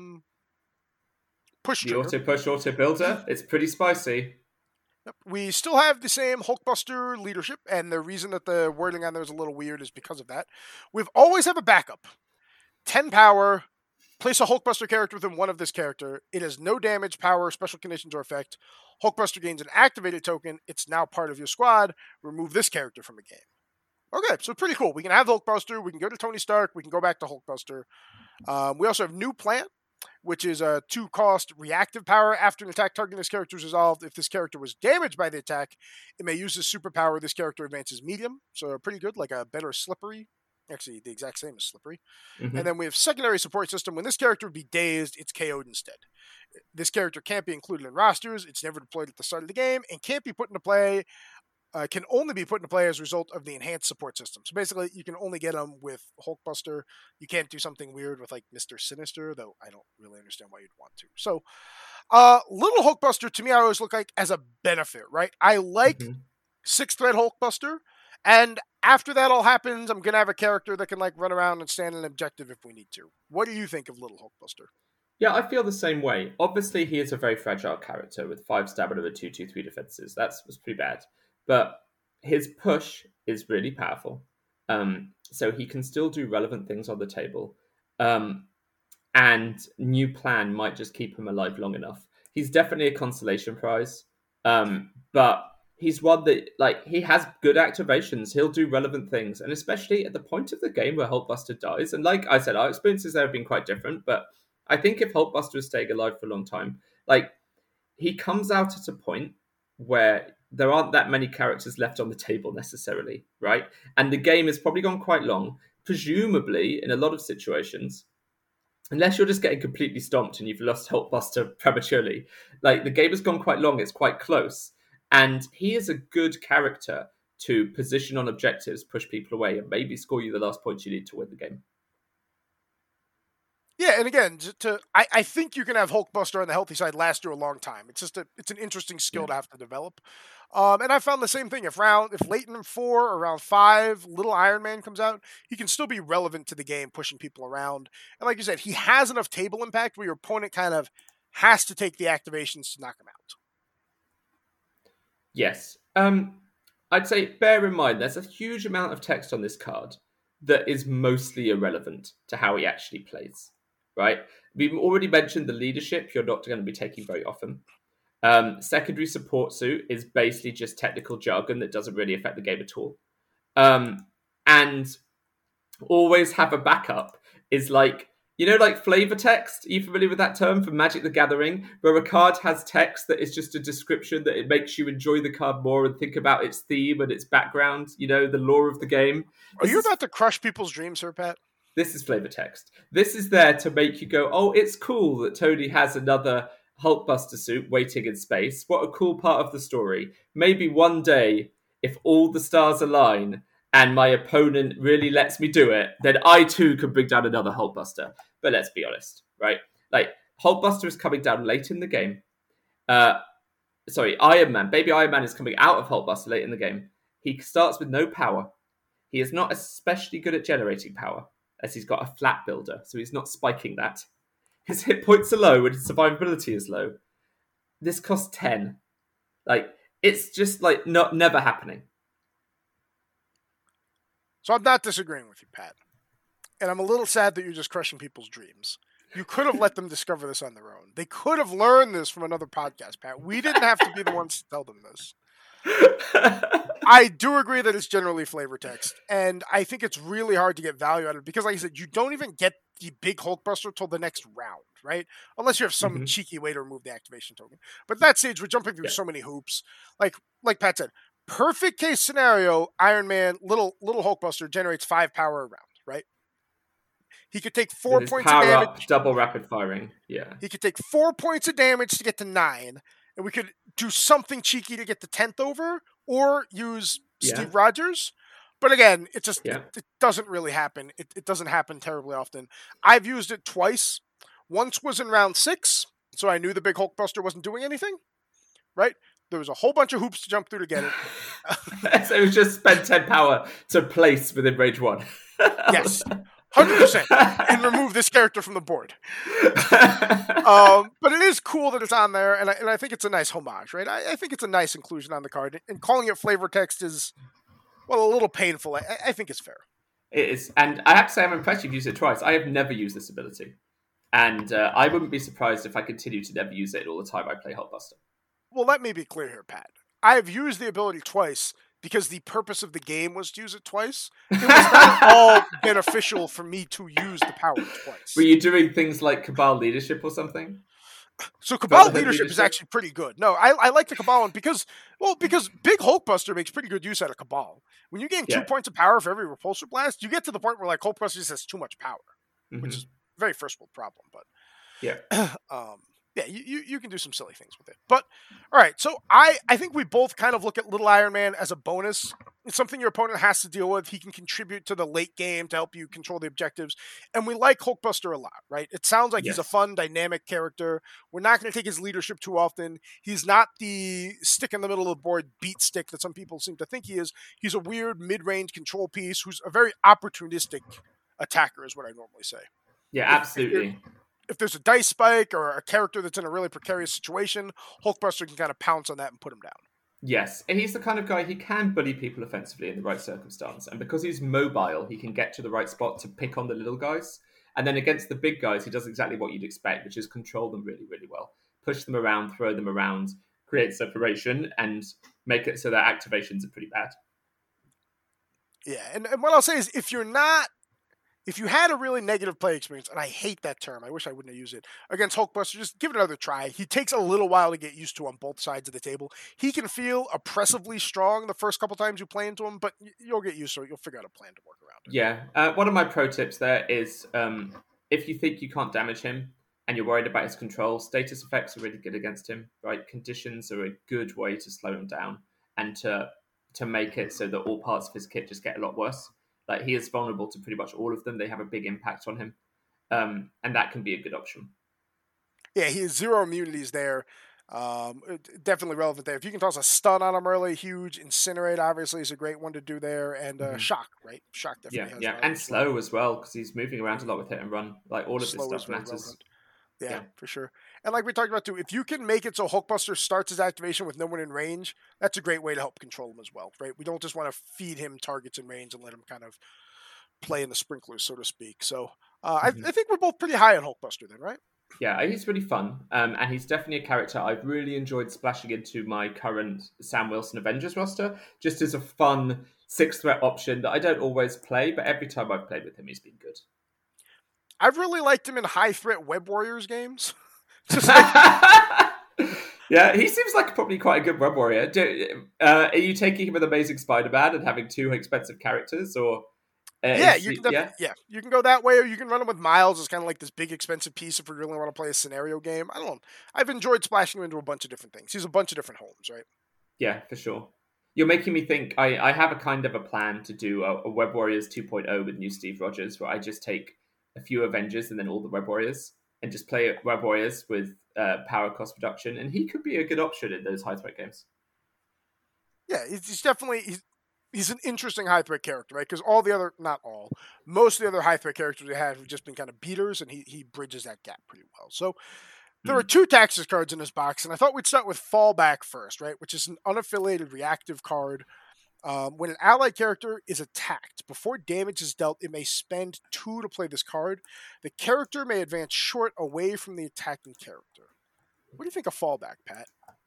push trigger. The auto push, auto builder. It's pretty spicy. Yep. We still have the same Hulkbuster leadership, and the reason that the wording on there is a little weird is because of that. We've always have a backup. 10 power. Place a Hulkbuster character within one of this character. It has no damage, power, special conditions, or effect. Hulkbuster gains an activated token. It's now part of your squad. Remove this character from a game. Okay, so pretty cool. We can have Hulkbuster. We can go to Tony Stark. We can go back to Hulkbuster. We also have New Plant, which is a 2-cost reactive power. After an attack targeting this character is resolved, if this character was damaged by the attack, it may use this superpower. This character advances medium, so pretty good, like a better Slippery. Actually, the exact same as Slippery. Mm-hmm. And then we have secondary support system. When this character would be dazed, it's KO'd instead. This character can't be included in rosters. It's never deployed at the start of the game, and can't be put into play. Can only be put into play as a result of the enhanced support system. So basically, you can only get them with Hulkbuster. You can't do something weird with like Mr. Sinister, though I don't really understand why you'd want to. So, little Hulkbuster to me, I always look like as a benefit, right? I like 6th threat Hulkbuster, and after that all happens, I'm gonna have a character that can like run around and stand an objective if we need to. What do you think of little Hulkbuster? Yeah, I feel the same way. Obviously, he is a very fragile character with 5 stamina and 2/2/3 defenses. Was pretty bad. But his push is really powerful. So he can still do relevant things on the table. And new plan might just keep him alive long enough. He's definitely a consolation prize. But he's one that, like, he has good activations. He'll do relevant things. And especially at the point of the game where Hulkbuster dies. And like I said, our experiences there have been quite different. But I think if Hulkbuster is staying alive for a long time, like, he comes out at a point where there aren't that many characters left on the table necessarily, right? And the game has probably gone quite long. Presumably, in a lot of situations, unless you're just getting completely stomped and you've lost Hulkbuster prematurely, like, the game has gone quite long, it's quite close. And he is a good character to position on objectives, push people away, and maybe score you the last points you need to win the game. Yeah, and again, I think you can have Hulkbuster on the healthy side last you a long time. It's just it's an interesting skill to have to develop. And I found the same thing. If late in 4 or round 5, Little Iron Man comes out, he can still be relevant to the game, pushing people around. And like you said, he has enough table impact where your opponent kind of has to take the activations to knock him out. Yes. I'd say bear in mind there's a huge amount of text on this card that is mostly irrelevant to how he actually plays. Right? We've already mentioned the leadership you're not going to be taking very often. Secondary support suit is basically just technical jargon that doesn't really affect the game at all. And always have a backup is like, like flavor text. Are you familiar with that term for Magic the Gathering? Where a card has text that is just a description that it makes you enjoy the card more and think about its theme and its background, the lore of the game. Are you about to crush people's dreams, Sir Pat? This is flavor text. This is there to make you go, oh, it's cool that Tony has another Hulkbuster suit waiting in space. What a cool part of the story. Maybe one day, if all the stars align and my opponent really lets me do it, then I too can bring down another Hulkbuster. But let's be honest, right? Like, Hulkbuster is coming down late in the game. Iron Man. Baby Iron Man is coming out of Hulkbuster late in the game. He starts with no power. He is not especially good at generating power, as he's got a flat builder, so he's not spiking that. His hit points are low and his survivability is low. This costs 10. Like, it's just like never happening. So I'm not disagreeing with you, Pat. And I'm a little sad that you're just crushing people's dreams. You could have let them discover this on their own. They could have learned this from another podcast, Pat. We didn't have to be the ones to tell them this. I do agree that it's generally flavor text, and I think it's really hard to get value out of it because, like I said, you don't even get the big Hulkbuster till the next round, right? Unless you have some cheeky way to remove the activation token. But at that stage, we're jumping through so many hoops. Like Pat said, perfect case scenario, Iron Man, little Hulkbuster generates 5 power a round, right? He could take 4 points of damage. Up, double rapid firing, yeah. He could take 4 points of damage to get to 9. And we could do something cheeky to get the 10th over, or use Steve Rogers. But again, it just it doesn't really happen. It doesn't happen terribly often. I've used it twice. Once was in round 6, so I knew the big Hulkbuster wasn't doing anything. Right? There was a whole bunch of hoops to jump through to get it. So it was just spend 10 power to place within range 1. Yes. 100%, and remove this character from the board. But it is cool that it's on there, and I think it's a nice homage, right? I think it's a nice inclusion on the card, and calling it flavor text is, well, a little painful. I think it's fair. It is, and I have to say I'm impressed you've used it twice. I have never used this ability, and I wouldn't be surprised if I continue to never use it all the time I play Hulkbuster. Well, let me be clear here, Pat. I have used the ability twice because the purpose of the game was to use it twice. It was not all beneficial for me to use the power twice. Were you doing things like Cabal Leadership or something? So Cabal Leadership is actually pretty good. No, I like the Cabal one because Big Hulkbuster makes pretty good use out of Cabal. When you gain 2 points of power for every Repulsor Blast, you get to the point where like Hulkbuster just has too much power, which is a very first world problem. But you can do some silly things with it. But, all right, so I think we both kind of look at Little Iron Man as a bonus. It's something your opponent has to deal with. He can contribute to the late game to help you control the objectives. And we like Hulkbuster a lot, right? It sounds like he's a fun, dynamic character. We're not going to take his leadership too often. He's not the stick in the middle of the board beat stick that some people seem to think he is. He's a weird mid-range control piece who's a very opportunistic attacker is what I normally say. Yeah, absolutely. if there's a dice spike or a character that's in a really precarious situation, Hulkbuster can kind of pounce on that and put him down. Yes, and he's the kind of guy, he can bully people offensively in the right circumstance. And because he's mobile, he can get to the right spot to pick on the little guys. And then against the big guys, he does exactly what you'd expect, which is control them really, really well. Push them around, throw them around, create separation, and make it so their activations are pretty bad. Yeah, and what I'll say is if you had a really negative play experience, and I hate that term, I wish I wouldn't have used it, against Hulkbuster, just give it another try. He takes a little while to get used to on both sides of the table. He can feel oppressively strong the first couple times you play into him, but you'll get used to it. You'll figure out a plan to work around it. Yeah. One of my pro tips there is if you think you can't damage him and you're worried about his control, status effects are really good against him, right? Conditions are a good way to slow him down and to make it so that all parts of his kit just get a lot worse. Like, he is vulnerable to pretty much all of them. They have a big impact on him. And that can be a good option. Yeah, he has 0 immunities there. Definitely relevant there. If you can toss a stun on him early, huge. Incinerate, obviously, is a great one to do there. And shock, right? Shock definitely has. Yeah, and slow as well, because he's moving around a lot with hit and run. Like, all of this stuff matters. Yeah, for sure. And like we talked about too, if you can make it so Hulkbuster starts his activation with no one in range, that's a great way to help control him as well, right? We don't just want to feed him targets in range and let him kind of play in the sprinklers, so to speak. So I think we're both pretty high on Hulkbuster then, right? Yeah, he's really fun. And he's definitely a character I've really enjoyed splashing into my current Sam Wilson Avengers roster, just as a fun 6-threat option that I don't always play, but every time I've played with him, he's been good. I've really liked him in high-threat Web Warriors games. Yeah, he seems like probably quite a good Web Warrior. Are you taking him with Amazing Spider-Man and having 2 expensive characters, or? You can go that way, or you can run him with Miles as kind of like this big expensive piece if we really want to play a scenario game. I don't know. I've enjoyed splashing him into a bunch of different things. He's a bunch of different homes, right? Yeah, for sure. You're making me think. I have a kind of a plan to do a Web Warriors 2.0 with new Steve Rogers, where I just take a few Avengers and then all the Web Warriors, and just play Web Warriors with power cost reduction, and he could be a good option in those high threat games. Yeah, he's definitely he's an interesting high threat character, right? Because most of the other high threat characters we have just been kind of beaters, and he bridges that gap pretty well. So there are 2 Taxes cards in this box, and I thought we'd start with Fallback first, right? Which is an unaffiliated reactive card. When an allied character is attacked, before damage is dealt, it may spend 2 to play this card. The character may advance short away from the attacking character. What do you think of Fallback, Pat?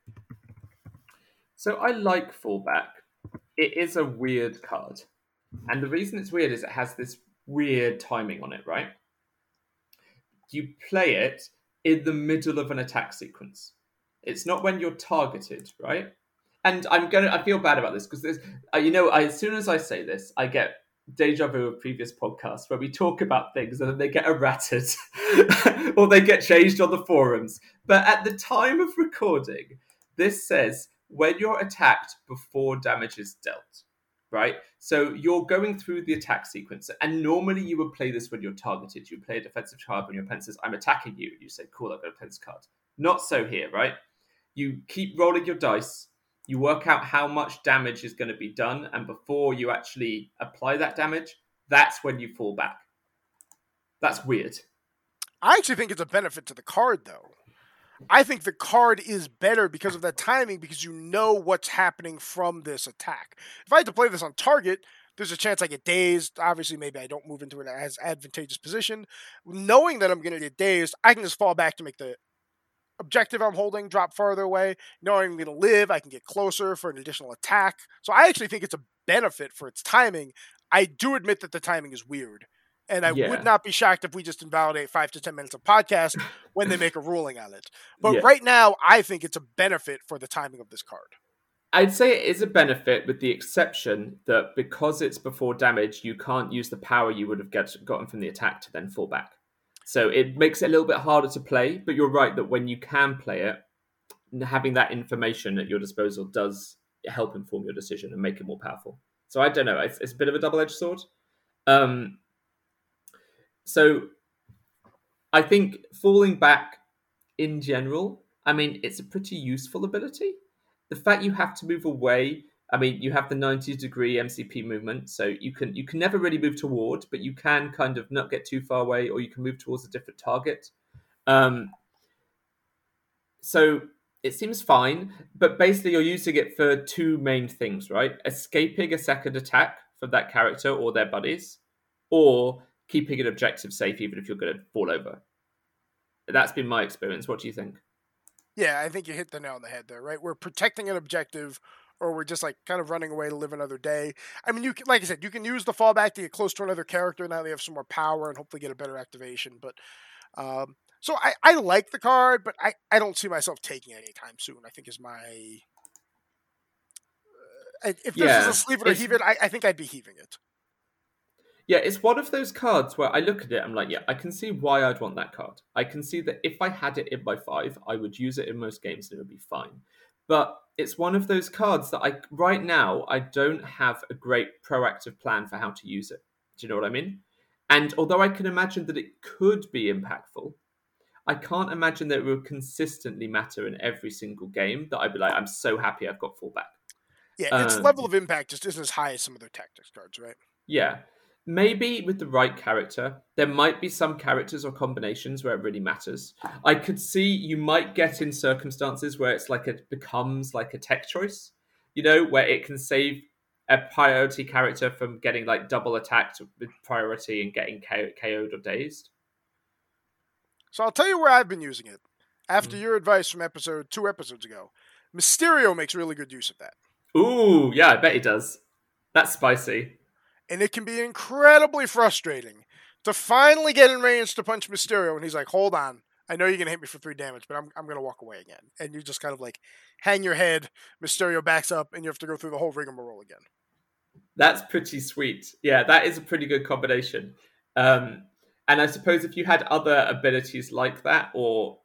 So I like Fallback. It is a weird card. And the reason it's weird is it has this weird timing on it, right? You play it in the middle of an attack sequence. It's not when you're targeted, right? And I feel bad about this because there's, as soon as I say this, I get deja vu of previous podcasts where we talk about things and then they get errated or they get changed on the forums. But at the time of recording, this says when you're attacked before damage is dealt, right? So you're going through the attack sequence, and normally you would play this when you're targeted. You play a defensive card when your opponent says, I'm attacking you. You say, cool, I've got a defense card. Not so here, right? You keep rolling your dice. You work out how much damage is going to be done, and before you actually apply that damage, that's when you fall back. That's weird. I actually think it's a benefit to the card, though. I think the card is better because of that timing, because you know what's happening from this attack. If I had to play this on target, there's a chance I get dazed. Obviously, maybe I don't move into an as advantageous position. Knowing that I'm going to get dazed, I can just fall back to make the objective I'm holding drop farther away. Knowing I'm going to live, I can get closer for an additional attack. So I actually think it's a benefit for its timing. I do admit that the timing is weird. And I would not be shocked if we just invalidate 5 to 10 minutes of podcast when they make a ruling on it. But right now, I think it's a benefit for the timing of this card. I'd say it is a benefit, with the exception that because it's before damage, you can't use the power you would have gotten from the attack to then fall back. So it makes it a little bit harder to play, but you're right that when you can play it, having that information at your disposal does help inform your decision and make it more powerful. So I don't know, it's a bit of a double-edged sword. So I think falling back in general, I mean, it's a pretty useful ability. The fact you have to move away, I mean, you have the 90-degree MCP movement, so you can never really move toward, but you can kind of not get too far away, or you can move towards a different target. So it seems fine, but basically you're using it for two main things, right? Escaping a second attack from that character or their buddies, or keeping an objective safe even if you're going to fall over. That's been my experience. What do you think? Yeah, I think you hit the nail on the head there, right? We're protecting an objective, or we're just like kind of running away to live another day. I mean, you can, like I said, you can use the fallback to get close to another character. Now they have some more power and hopefully get a better activation. But so I like the card, but I don't see myself taking it anytime soon. I think is my if this is a sleeve it or heave it, I think I'd be heaving it. Yeah, it's one of those cards where I look at it, I'm like, yeah, I can see why I'd want that card. I can see that if I had it in my 5, I would use it in most games and it would be fine. But it's one of those cards that right now, I don't have a great proactive plan for how to use it. Do you know what I mean? And although I can imagine that it could be impactful, I can't imagine that it would consistently matter in every single game that I'd be like, I'm so happy I've got fallback. Yeah, its level of impact just isn't as high as some of their tactics cards, right? Yeah. Maybe with the right character, there might be some characters or combinations where it really matters. I could see you might get in circumstances where it's like it becomes like a tech choice, where it can save a priority character from getting like double attacked with priority and getting KO'd or dazed. So I'll tell you where I've been using it. After your advice from 2 episodes ago, Mysterio makes really good use of that. Ooh, yeah, I bet he does. That's spicy. And it can be incredibly frustrating to finally get in range to punch Mysterio, and he's like, hold on, I know you're going to hit me for 3 damage, but I'm going to walk away again. And you just kind of like hang your head, Mysterio backs up, and you have to go through the whole rigmarole again. That's pretty sweet. Yeah, that is a pretty good combination. And I suppose if you had other abilities like that, or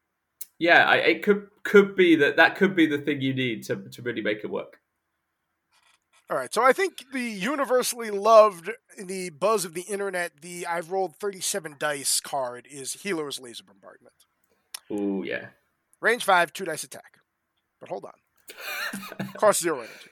it could be that could be the thing you need to really make it work. All right, so I think the universally loved in the buzz of the internet, the I've rolled 37 dice card is Healer's Laser Bombardment. Ooh, yeah. Range 5, 2 dice attack. But hold on. Cost 0 energy.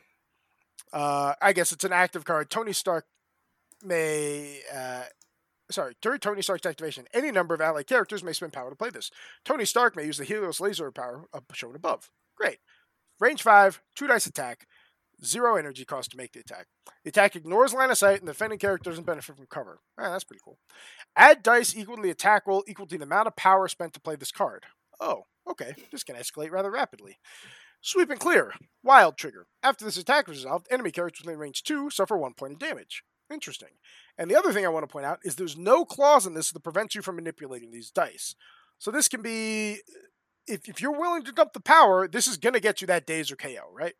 I guess it's an active card. Tony Stark may... during Tony Stark's activation, any number of allied characters may spend power to play this. Tony Stark may use the Healer's Laser power shown above. Great. Range 5, 2 dice attack. 0 energy cost to make the attack. The attack ignores line of sight, and the defending character doesn't benefit from cover. That's pretty cool. Add dice equal to the attack roll equal to the amount of power spent to play this card. Oh, okay. This can escalate rather rapidly. Sweep and clear. Wild trigger. After this attack is resolved, enemy characters within range 2 suffer 1 point of damage. Interesting. And the other thing I want to point out is there's no clause in this that prevents you from manipulating these dice. So this can be, if you're willing to dump the power, this is going to get you that daze or KO, right?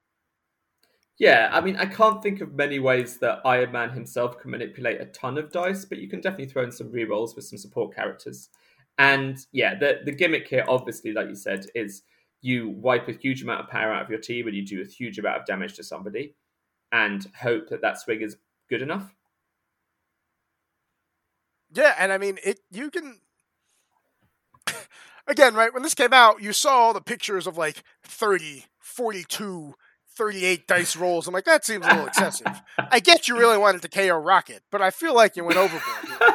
Yeah, I mean, I can't think of many ways that Iron Man himself can manipulate a ton of dice, but you can definitely throw in some rerolls with some support characters. And yeah, the gimmick here, obviously, like you said, is you wipe a huge amount of power out of your team and you do a huge amount of damage to somebody and hope that swing is good enough. Yeah, and I mean, you can... Again, right, when this came out, you saw all the pictures of like 30, 42... 38 dice rolls. I'm like, that seems a little excessive. I get you really wanted to KO Rocket, but I feel like you went overboard.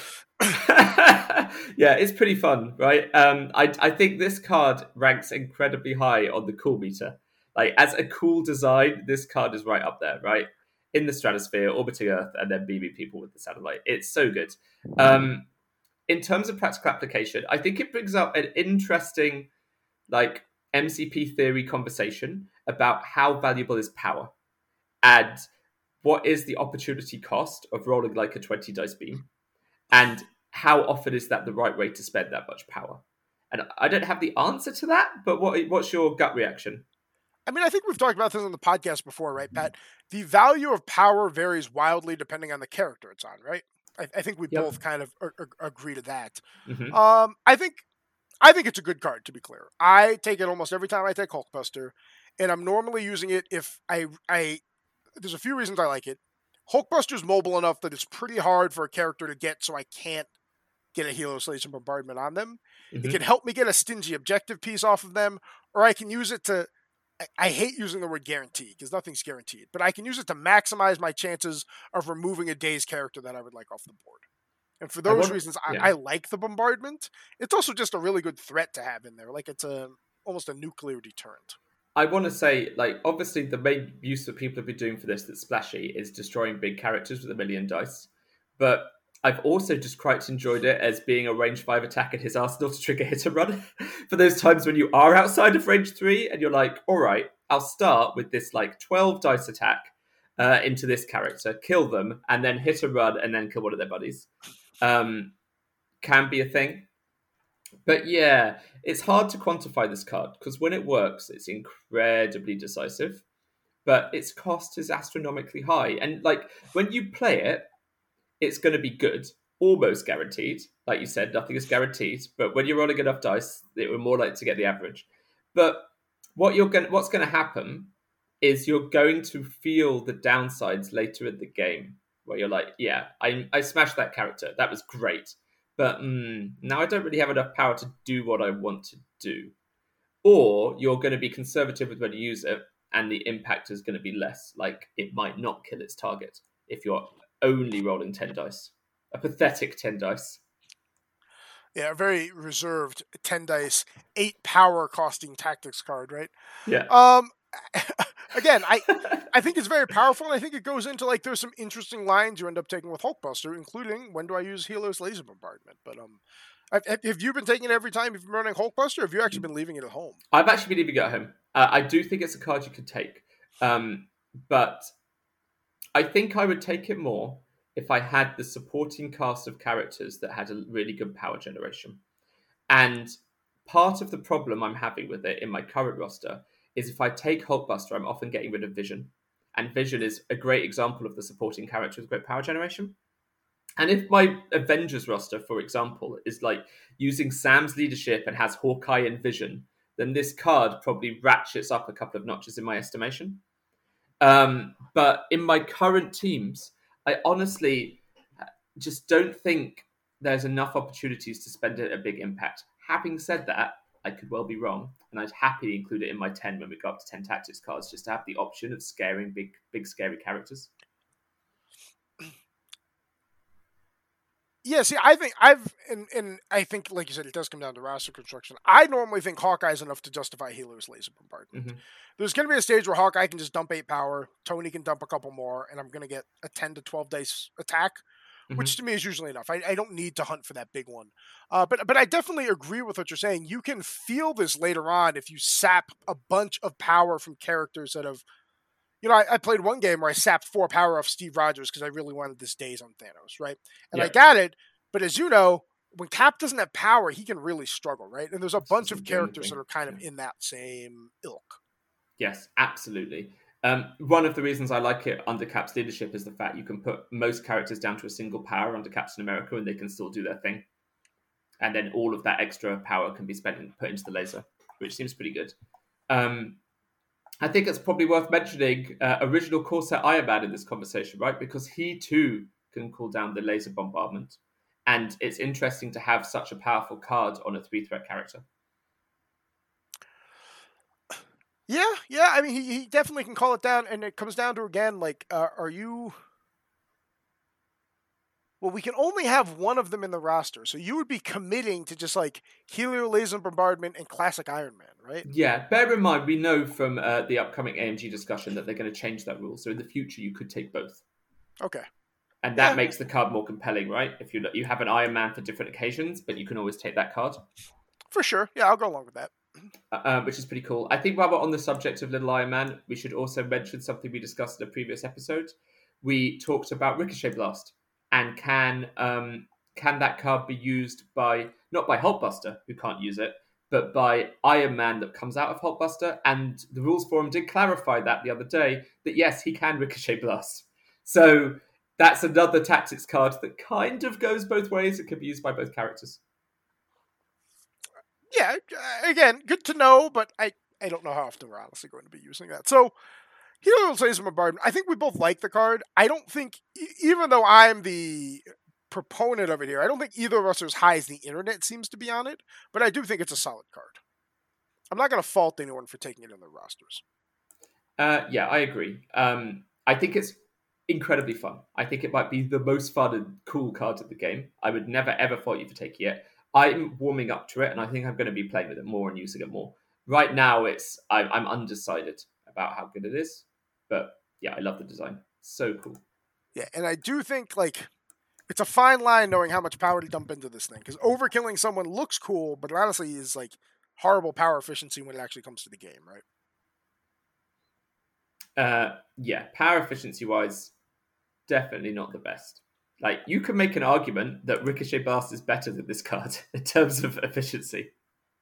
Yeah, it's pretty fun, right? I think this card ranks incredibly high on the cool meter. Like, as a cool design, this card is right up there, right? In the stratosphere, orbiting Earth, and then beaming people with the satellite. It's so good. In terms of practical application, I think it brings up an interesting, like, MCP theory conversation about how valuable is power and what is the opportunity cost of rolling like a 20 dice beam and how often is that the right way to spend that much power. And I don't have the answer to that, but what's your gut reaction? I mean, I think we've talked about this on the podcast before, right, Pat? The value of power varies wildly depending on the character it's on, right? I think we both kind of agree to that. Mm-hmm. I think it's a good card, to be clear. I take it almost every time I take Hulkbuster, and I'm normally using it if there's a few reasons I like it. Hulkbuster's mobile enough that it's pretty hard for a character to get, so I can't get a Healer's Laser Bombardment on them. Mm-hmm. It can help me get a stingy objective piece off of them, or I can use it to... I hate using the word guarantee, because nothing's guaranteed, but I can use it to maximize my chances of removing a dazed character that I would like off the board. And for those reasons, I like the bombardment. It's also just a really good threat to have in there. Like it's almost a nuclear deterrent. I want to say, like, obviously the main use that people have been doing for this that's splashy is destroying big characters with 1,000,000 dice. But I've also just quite enjoyed it as being a range 5 attack in his arsenal to trigger hit and run. For those times when you are outside of range 3 and you're like, all right, I'll start with this like 12 dice attack into this character, kill them, and then hit and run and then kill one of their buddies. Can be a thing. But yeah, it's hard to quantify this card because when it works, it's incredibly decisive, but its cost is astronomically high. And like when you play it, it's going to be good, almost guaranteed. Like you said, nothing is guaranteed, but when you're rolling enough dice, we're more likely to get the average. But what's going to happen is you're going to feel the downsides later in the game, where you're like, yeah, I smashed that character, that was great. But now I don't really have enough power to do what I want to do. Or you're going to be conservative with when you use it, and the impact is going to be less. Like, it might not kill its target if you're only rolling 10 dice. A pathetic 10 dice. Yeah, a very reserved 10 dice, 8 power costing tactics card, right? Yeah. Again, I think it's very powerful, and I think it goes into, like, there's some interesting lines you end up taking with Hulkbuster, including when do I use Helios Laser Bombardment. But have you been taking it every time you've been running Hulkbuster, or have you actually been leaving it at home? I've actually been leaving it at home. I do think it's a card you could take. But I think I would take it more if I had the supporting cast of characters that had a really good power generation. And part of the problem I'm having with it in my current roster is if I take Hulkbuster, I'm often getting rid of Vision. And Vision is a great example of the supporting character with great power generation. And if my Avengers roster, for example, is like using Sam's leadership and has Hawkeye and Vision, then this card probably ratchets up a couple of notches in my estimation. But in my current teams, I honestly just don't think there's enough opportunities to spend a big impact. Having said that, I could well be wrong, and I'd happily include it in my 10 when we go up to 10 tactics cards, just to have the option of scaring big scary characters. Yeah, see, I think I think, like you said, it does come down to roster construction. I normally think Hawkeye is enough to justify Helios Laser Bombardment. Mm-hmm. There's going to be a stage where Hawkeye can just dump 8 power, Tony can dump a couple more, and I'm going to get a 10 to 12 dice attack, which to me is usually enough. I don't need to hunt for that big one. But I definitely agree with what you're saying. You can feel this later on if you sap a bunch of power from characters that have... You know, I played one game where I sapped 4 power off Steve Rogers because I really wanted this Daze on Thanos, right? And I got it, but as you know, when Cap doesn't have power, he can really struggle, right? And there's a bunch of characters that are kind of in that same ilk. Yes, absolutely. One of the reasons I like it under Cap's leadership is the fact you can put most characters down to a single power under Captain America and they can still do their thing. And then all of that extra power can be spent and put into the laser, which seems pretty good. I think it's probably worth mentioning original core set Iron Man in this conversation, right? Because he too can call down the laser bombardment. And it's interesting to have such a powerful card on a 3-threat character. Yeah. I mean, he definitely can call it down. And it comes down to, again, like, are you... Well, we can only have one of them in the roster. So you would be committing to just like Helio Laser Bombardment and Classic Iron Man, right? Yeah. Bear in mind, we know from the upcoming AMG discussion that they're going to change that rule. So in the future, you could take both. Okay. And that makes the card more compelling, right? If you have an Iron Man for different occasions, but you can always take that card. For sure. Yeah, I'll go along with that. Which is pretty cool. I think while we're on the subject of Little Iron Man, we should also mention something we discussed in a previous episode. We talked about Ricochet Blast. And can that card be used not by Hulkbuster, who can't use it, but by Iron Man that comes out of Hulkbuster? And the rules forum did clarify that the other day, that yes, he can Ricochet Blast. So that's another tactics card that kind of goes both ways. It can be used by both characters. Yeah, again, good to know, but I don't know how often we're honestly going to be using that. So... Helios Laser Bombardment, I think we both like the card. I don't think, even though I'm the proponent of it here, I don't think either of us are as high as the internet seems to be on it, but I do think it's a solid card. I'm not going to fault anyone for taking it in their rosters. Yeah, I agree. I think it's incredibly fun. I think it might be the most fun and cool card of the game. I would never ever fault you for taking it. I'm warming up to it, and I think I'm going to be playing with it more and using it more. Right now, I'm undecided about how good it is, but yeah, I love the design. So cool. Yeah, and I do think it's a fine line knowing how much power to dump into this thing, because overkilling someone looks cool, but it honestly is horrible power efficiency when it actually comes to the game, right? Yeah, power efficiency wise, definitely not the best. You can make an argument that Ricochet Blast is better than this card in terms of efficiency.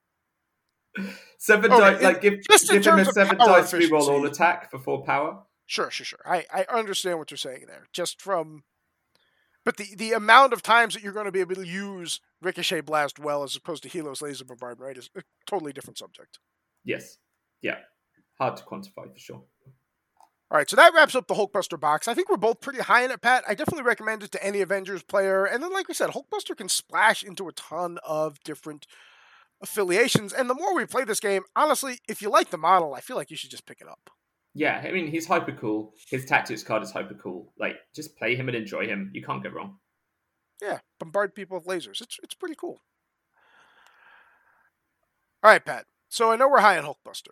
Seven dice, give him a 7 dice reroll all attack for 4 power. Sure. I understand what you're saying there. But the amount of times that you're going to be able to use Ricochet Blast well as opposed to Helios Laser Bombardment, right, is a totally different subject. Yes. Yeah. Hard to quantify for sure. All right, so that wraps up the Hulkbuster box. I think we're both pretty high in it, Pat. I definitely recommend it to any Avengers player. And then, like we said, Hulkbuster can splash into a ton of different affiliations. And the more we play this game, honestly, if you like the model, I feel like you should just pick it up. Yeah, I mean, he's hyper cool. His tactics card is hyper cool. Just play him and enjoy him. You can't go wrong. Yeah, bombard people with lasers. It's pretty cool. All right, Pat. So I know we're high on Hulkbuster.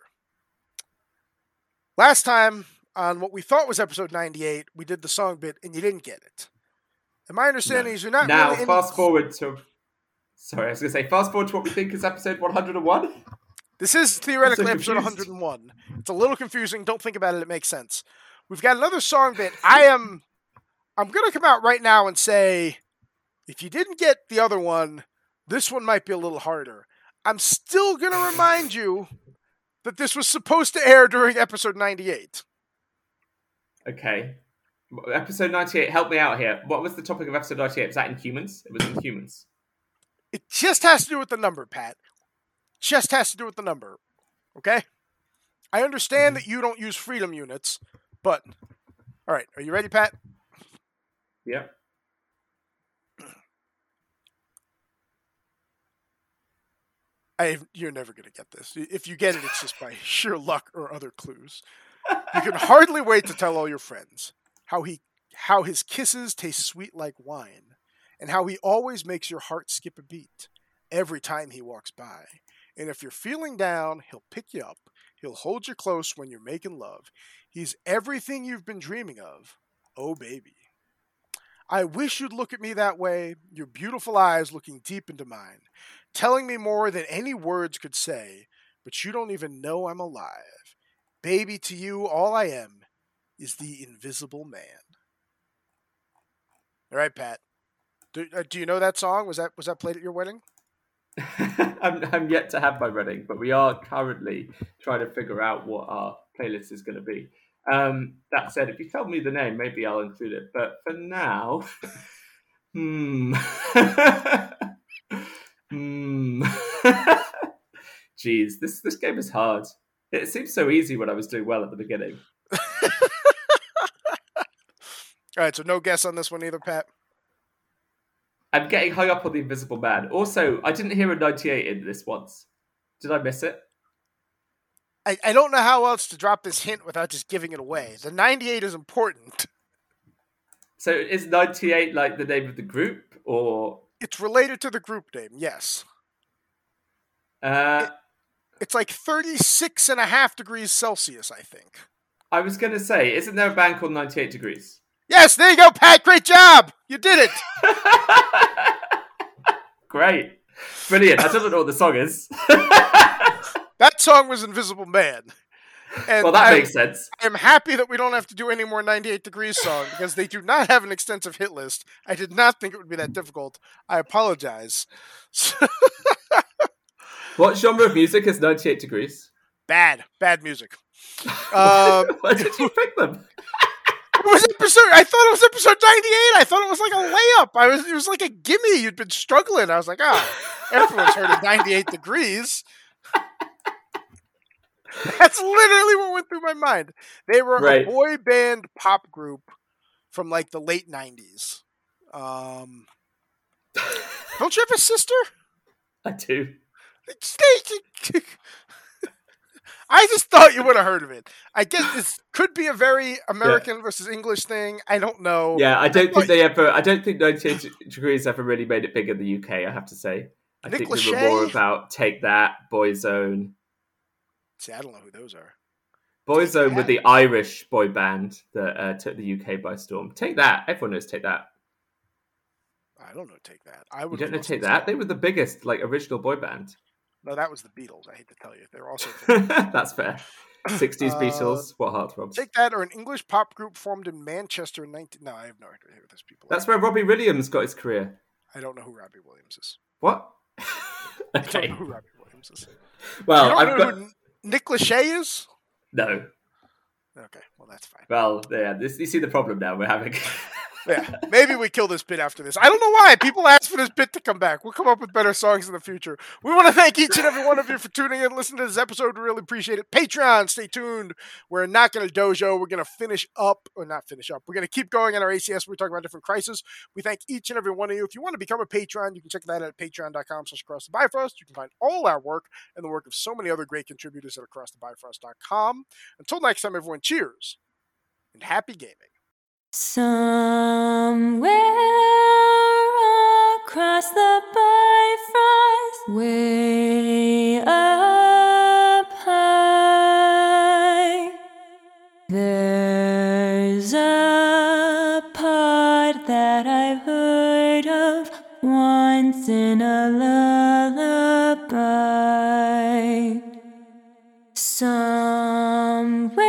Last time, on what we thought was episode 98, we did the song bit, and you didn't get it. And my understanding is you're not now, really... fast forward to... Sorry, I was going to say, fast forward to what we think is episode 101. This is theoretically episode 101. It's a little confusing. Don't think about it. It makes sense. We've got another song bit. I'm going to come out right now and say, if you didn't get the other one, this one might be a little harder. I'm still going to remind you that this was supposed to air during episode 98. Okay. Episode 98, help me out here. What was the topic of episode 98? Was that Inhumans? It was Inhumans. It just has to do with the number, Pat. Just has to do with the number. Okay? I understand that you don't use freedom units, but... Alright, are you ready, Pat? Yep. You're never going to get this. If you get it, it's just by sheer luck or other clues. You can hardly wait to tell all your friends how his kisses taste sweet like wine, and how he always makes your heart skip a beat every time he walks by. And if you're feeling down, he'll pick you up. He'll hold you close when you're making love. He's everything you've been dreaming of. Oh, baby. I wish you'd look at me that way, your beautiful eyes looking deep into mine, telling me more than any words could say, but you don't even know I'm alive. Baby, to you, all I am is the invisible man. All right, Pat. Do you know that song? Was that played at your wedding? I'm yet to have my wedding, but we are currently trying to figure out what our playlist is going to be. That said, if you tell me the name, maybe I'll include it. But for now, Jeez, this game is hard. It seemed so easy when I was doing well at the beginning. All right, so no guess on this one either, Pat? I'm getting hung up on the Invisible Man. Also, I didn't hear a 98 in this once. Did I miss it? I don't know how else to drop this hint without just giving it away. The 98 is important. So is 98 like the name of the group, or... It's related to the group name, yes. It's like 36.5 degrees Celsius, I think. I was going to say, isn't there a band called 98 Degrees? Yes, there you go, Pat. Great job. You did it. Great. Brilliant. I don't know what the song is. That song was Invisible Man. And well, that makes sense. I'm happy that we don't have to do any more 98 Degrees song because they do not have an extensive hit list. I did not think it would be that difficult. I apologize. What genre of music is 98 Degrees? Bad music. Why did you pick them? I thought it was episode 98. I thought it was like a layup. It was like a gimme. You'd been struggling. I was like, everyone's heard of 98 Degrees. That's literally what went through my mind. They were a boy band pop group from like the late 90s. Don't you have a sister? I do. I just thought you would have heard of it. I guess this could be a very American versus English thing. I don't know. Yeah, I don't think 98 Degrees ever really made it big in the UK, I have to say. I Nick think Lachey? they were more about Take That, Boyzone. See, I don't know who those are. Boyzone were the Irish boy band that took the UK by storm. Take That. Everyone knows Take That. I don't know Take That. You don't know Take That? They were the biggest original boy band. No, that was the Beatles. I hate to tell you. They were also... That's fair. 60s Beatles. What heartthrobs. Take That are an English pop group formed in Manchester in 19... No, I have no idea who those people are. That's where Robbie Williams got his career. I don't know who Robbie Williams is. What? Okay. I don't know who Robbie Williams is. Well, I've got... who Nick Lachey is? No. Okay, well, that's fine. Well, yeah, you see the problem now we're having. Yeah, maybe we kill this bit after this. I don't know why. People ask for this bit to come back. We'll come up with better songs in the future. We want to thank each and every one of you for tuning in and listening to this episode. We really appreciate it. Patreon, stay tuned. We're not going to dojo. We're going to finish up, or not finish up. We're going to keep going in our ACS. We're talking about different crises. We thank each and every one of you. If you want to become a Patreon, you can check that out at patreon.com/acrossthebifrost. You can find all our work and the work of so many other great contributors at acrossthebifrost.com. Until next time, everyone, cheers and happy gaming. Somewhere across the Bifrost, way up high, there's a part that I've heard of once in a lullaby. Somewhere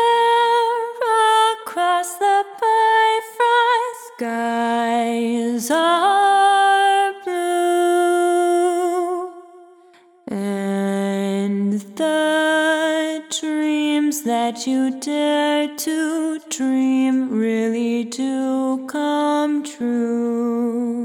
across the Bifrost, skies are blue, and the dreams that you dare to dream really do come true.